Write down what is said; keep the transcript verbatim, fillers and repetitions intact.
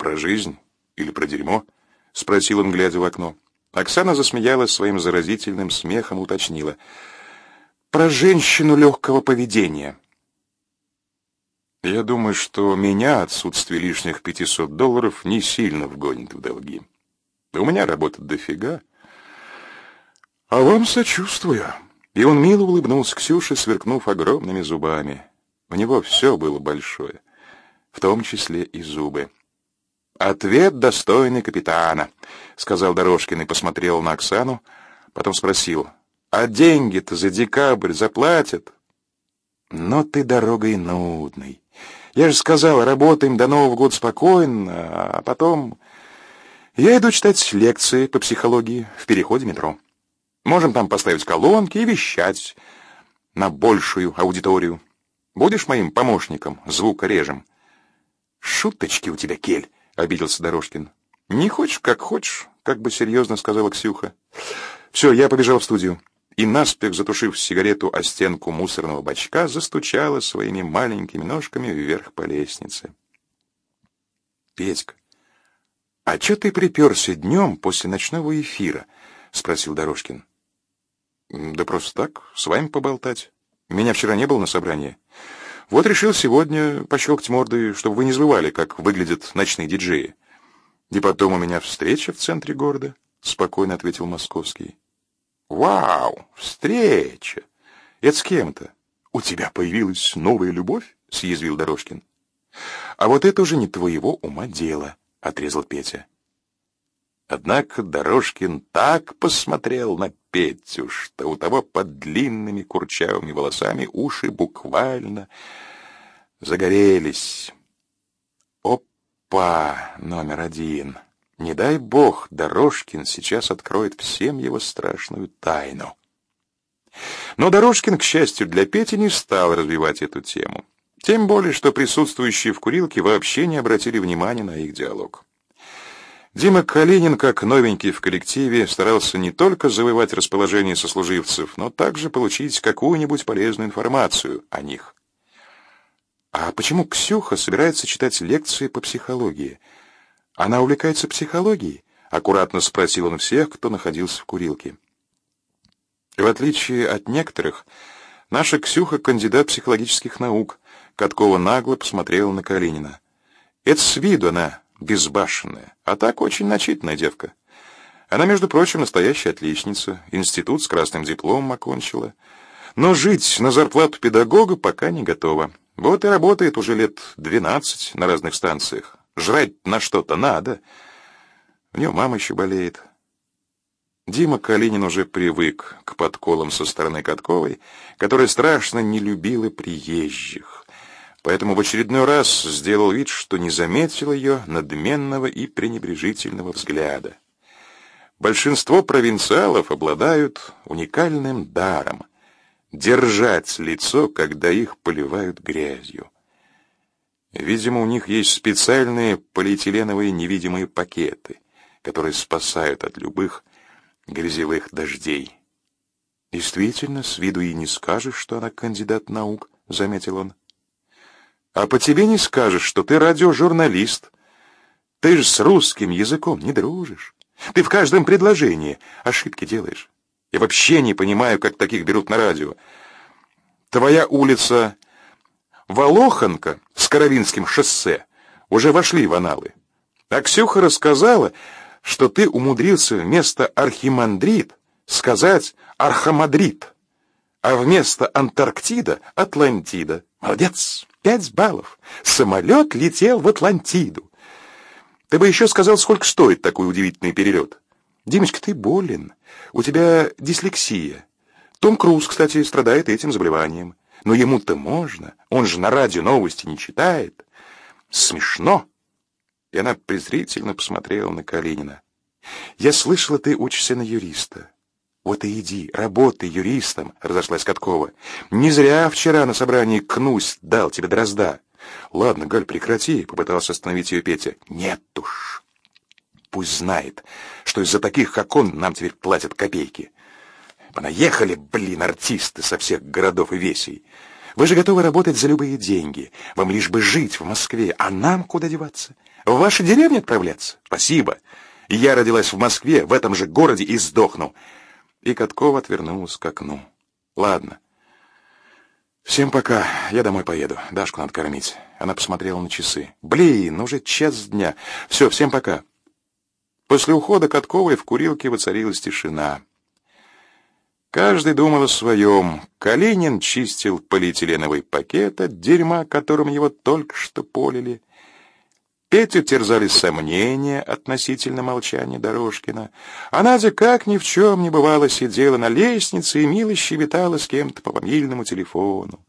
про жизнь или про дерьмо?» — спросил он, глядя в окно. Оксана засмеялась своим заразительным смехом, уточнила: «Про женщину легкого поведения». «Я думаю, что меня отсутствие лишних пятисот долларов не сильно вгонит в долги. У меня работы дофига. А вам сочувствую». И он мило улыбнулся Ксюше, сверкнув огромными зубами. У него все было большое, в том числе и зубы. «Ответ достойный капитана», — сказал Дорожкин и посмотрел на Оксану, потом спросил: «А деньги-то за декабрь заплатят?» «Но ты дорогой нудный. Я же сказал, работаем до Нового года спокойно, а потом я иду читать лекции по психологии в переходе метро. Можем там поставить колонки и вещать на большую аудиторию. Будешь моим помощником, звукорежем?» «Шуточки у тебя, Кель», — обиделся Дорожкин. «Не хочешь, как хочешь», — как бы серьезно сказала Ксюха. «Все, я побежал в студию». И, наспех затушив сигарету о стенку мусорного бачка, застучала своими маленькими ножками вверх по лестнице. «Петька, а че ты приперся днем после ночного эфира?» — спросил Дорожкин. «Да просто так, с вами поболтать. Меня вчера не было на собрании. Вот решил сегодня пощелкать мордой, чтобы вы не забывали, как выглядят ночные диджеи. И потом у меня встреча в центре города», — спокойно ответил Московский. «Вау, встреча! Это с кем-то? У тебя появилась новая любовь?» — съязвил Дорожкин. «А вот это уже не твоего ума дело», — отрезал Петя. Однако Дорожкин так посмотрел на Петю, что у того под длинными курчавыми волосами уши буквально загорелись. Опа, номер один. Не дай бог, Дорожкин сейчас откроет всем его страшную тайну. Но Дорожкин, к счастью для Пети, не стал развивать эту тему. Тем более, что присутствующие в курилке вообще не обратили внимания на их диалог. Дима Калинин, как новенький в коллективе, старался не только завоевать расположение сослуживцев, но также получить какую-нибудь полезную информацию о них. «А почему Ксюха собирается читать лекции по психологии? Она увлекается психологией?» — аккуратно спросил он всех, кто находился в курилке. В отличие от некоторых, наша Ксюха — кандидат психологических наук. Каткова нагло посмотрела на Калинина. «Это с виду она безбашенная, а так очень начитанная девка. Она, между прочим, настоящая отличница, институт с красным дипломом окончила, но жить на зарплату педагога пока не готова. Вот и работает уже лет двенадцать на разных станциях. Жрать на что-то надо. У нее мама еще болеет». Дима Калинин уже привык к подколам со стороны Катковой, которая страшно не любила приезжих, поэтому в очередной раз сделал вид, что не заметил ее надменного и пренебрежительного взгляда. Большинство провинциалов обладают уникальным даром — держать лицо, когда их поливают грязью. Видимо, у них есть специальные полиэтиленовые невидимые пакеты, которые спасают от любых грязевых дождей. «Действительно, с виду и не скажешь, что она кандидат наук», — заметил он. «А по тебе не скажешь, что ты радиожурналист. Ты же с русским языком не дружишь. Ты в каждом предложении ошибки делаешь. Я вообще не понимаю, как таких берут на радио. Твоя улица Волохонка с Каравинским шоссе уже вошли в аналы. А Ксюха рассказала, что ты умудрился вместо архимандрит сказать архамадрид, а вместо Антарктида — Атлантида. Молодец! Пять баллов. Самолет летел в Атлантиду. Ты бы еще сказал, сколько стоит такой удивительный перелет. Димочка, ты болен. У тебя дислексия. Том Круз, кстати, страдает этим заболеванием. Но ему-то можно. Он же на радио новости не читает. Смешно. И она презрительно посмотрела на Калинина. «Я слышала, ты учишься на юриста. Вот и иди, работай юристом», — разошлась Каткова. «Не зря вчера на собрании Кнусь дал тебе дрозда». «Ладно, Галь, прекрати», — попытался остановить ее Петя. «Нет уж. Пусть знает, что из-за таких, как он, нам теперь платят копейки. Понаехали, блин, артисты со всех городов и весей. Вы же готовы работать за любые деньги. Вам лишь бы жить в Москве, а нам куда деваться? В вашей деревне отправляться? Спасибо. Я родилась в Москве, в этом же городе и сдохну. И Каткова отвернулась к окну. Ладно. Всем пока. Я домой поеду. Дашку надо кормить. Она посмотрела на часы. Блин, уже час дня. Все, всем пока. После ухода Катковой в курилке воцарилась тишина. Каждый думал о своем. Калинин чистил полиэтиленовый пакет от дерьма, которым его только что полили. Петю терзали сомнения относительно молчания Дорожкина, а Надя, как ни в чем не бывало, сидела на лестнице и мило щебетала с кем-то по мобильному телефону.